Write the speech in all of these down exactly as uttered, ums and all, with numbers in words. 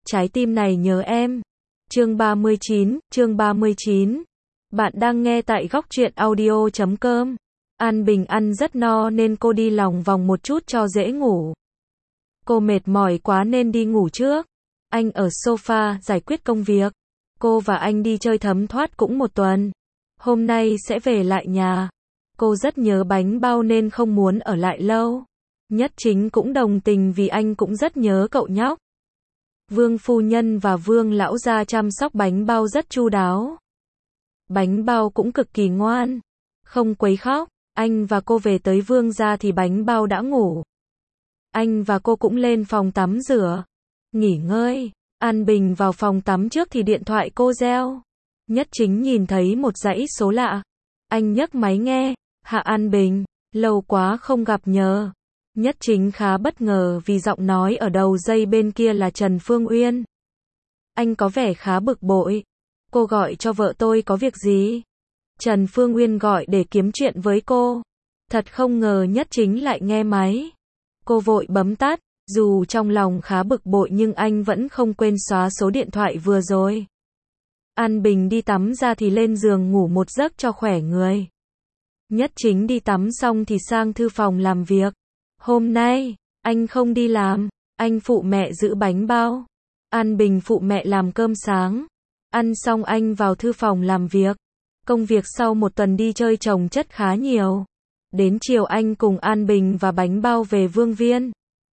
Trái tim này nhớ em. Chương ba mươi chín, chương ba mươi chín. Bạn đang nghe tại góc truyện audio chấm com. An Bình ăn rất no nên cô đi lòng vòng một chút cho dễ ngủ. Cô mệt mỏi quá nên đi ngủ trước. Anh ở sofa giải quyết công việc. Cô và anh đi chơi thấm thoát cũng một tuần. Hôm nay sẽ về lại nhà. Cô rất nhớ bánh bao nên không muốn ở lại lâu. Nhất Chính cũng đồng tình vì anh cũng rất nhớ cậu nhóc. Vương phu nhân và Vương lão gia chăm sóc bánh bao rất chu đáo. Bánh bao cũng cực kỳ ngoan, không quấy khóc. Anh và cô về tới Vương gia thì bánh bao đã ngủ. Anh và cô cũng lên phòng tắm rửa, nghỉ ngơi. An Bình vào phòng tắm trước thì điện thoại cô reo. Nhất Chính nhìn thấy một dãy số lạ. Anh nhấc máy nghe. Hạ An Bình, lâu quá không gặp nhờ. Nhất Chính khá bất ngờ vì giọng nói ở đầu dây bên kia là Trần Phương Uyên. Anh có vẻ khá bực bội. Cô gọi cho vợ tôi có việc gì? Trần Phương Uyên gọi để kiếm chuyện với cô. Thật không ngờ Nhất Chính lại nghe máy. Cô vội bấm tắt, dù trong lòng khá bực bội nhưng anh vẫn không quên xóa số điện thoại vừa rồi. An Bình đi tắm ra thì lên giường ngủ một giấc cho khỏe người. Nhất Chính đi tắm xong thì sang thư phòng làm việc. Hôm nay, anh không đi làm, anh phụ mẹ giữ bánh bao. An Bình phụ mẹ làm cơm sáng. Ăn xong anh vào thư phòng làm việc. Công việc sau một tuần đi chơi chồng chất khá nhiều. Đến chiều anh cùng An Bình và bánh bao về Vương Viên.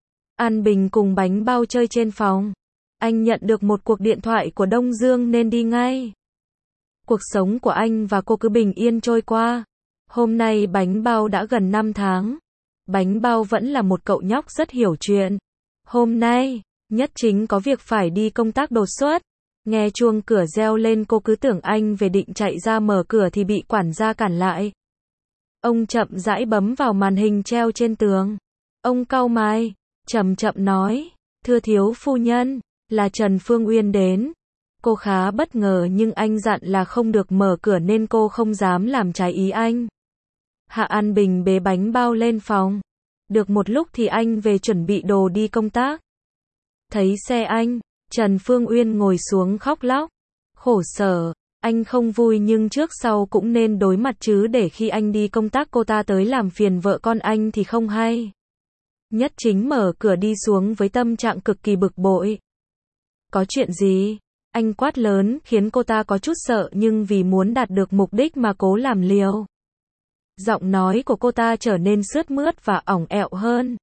An Bình cùng bánh bao chơi trên phòng. Anh nhận được một cuộc điện thoại của Đông Dương nên đi ngay. Cuộc sống của anh và cô cứ bình yên trôi qua. Hôm nay bánh bao đã gần năm tháng. Bánh bao vẫn là một cậu nhóc rất hiểu chuyện. Hôm nay, Nhất Chính có việc phải đi công tác đột xuất. Nghe chuông cửa reo lên cô cứ tưởng anh về định chạy ra mở cửa thì bị quản gia cản lại. Ông chậm rãi bấm vào màn hình treo trên tường. Ông cau mày, chậm chậm nói, thưa thiếu phu nhân, là Trần Phương Uyên đến. Cô khá bất ngờ nhưng anh dặn là không được mở cửa nên cô không dám làm trái ý anh. Hạ An Bình bế bánh bao lên phòng. Được một lúc thì anh về chuẩn bị đồ đi công tác. Thấy xe anh, Trần Phương Uyên ngồi xuống khóc lóc. Khổ sở, anh không vui nhưng trước sau cũng nên đối mặt chứ để khi anh đi công tác cô ta tới làm phiền vợ con anh thì không hay. Nhất Chính mở cửa đi xuống với tâm trạng cực kỳ bực bội. Có chuyện gì? Anh quát lớn khiến cô ta có chút sợ nhưng vì muốn đạt được mục đích mà cố làm liều. Giọng nói của cô ta trở nên sướt mướt và ỏng ẹo hơn.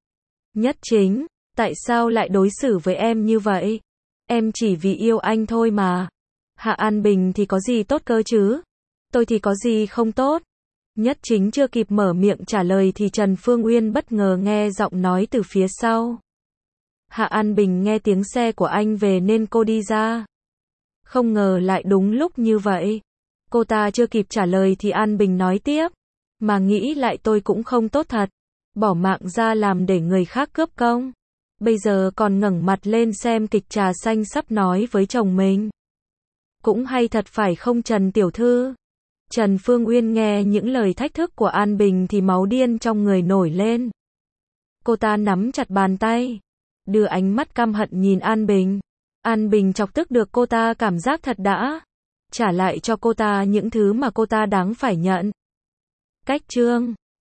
Nhất Chính, tại sao lại đối xử với em như vậy? Em chỉ vì yêu anh thôi mà. Hạ An Bình thì có gì tốt cơ chứ? Tôi thì có gì không tốt? Nhất Chính chưa kịp mở miệng trả lời thì Trần Phương Uyên bất ngờ nghe giọng nói từ phía sau. Hạ An Bình nghe tiếng xe của anh về nên cô đi ra. Không ngờ lại đúng lúc như vậy. Cô ta chưa kịp trả lời thì An Bình nói tiếp. Mà nghĩ lại tôi cũng không tốt thật. Bỏ mạng ra làm để người khác cướp công. Bây giờ còn ngẩng mặt lên xem kịch trà xanh sắp nói với chồng mình. Cũng hay thật phải không Trần tiểu thư? Trần Phương Uyên nghe những lời thách thức của An Bình thì máu điên trong người nổi lên. Cô ta nắm chặt bàn tay, đưa ánh mắt căm hận nhìn An Bình. An Bình chọc tức được cô ta cảm giác thật đã. Trả lại cho cô ta những thứ mà cô ta đáng phải nhận. Cách chương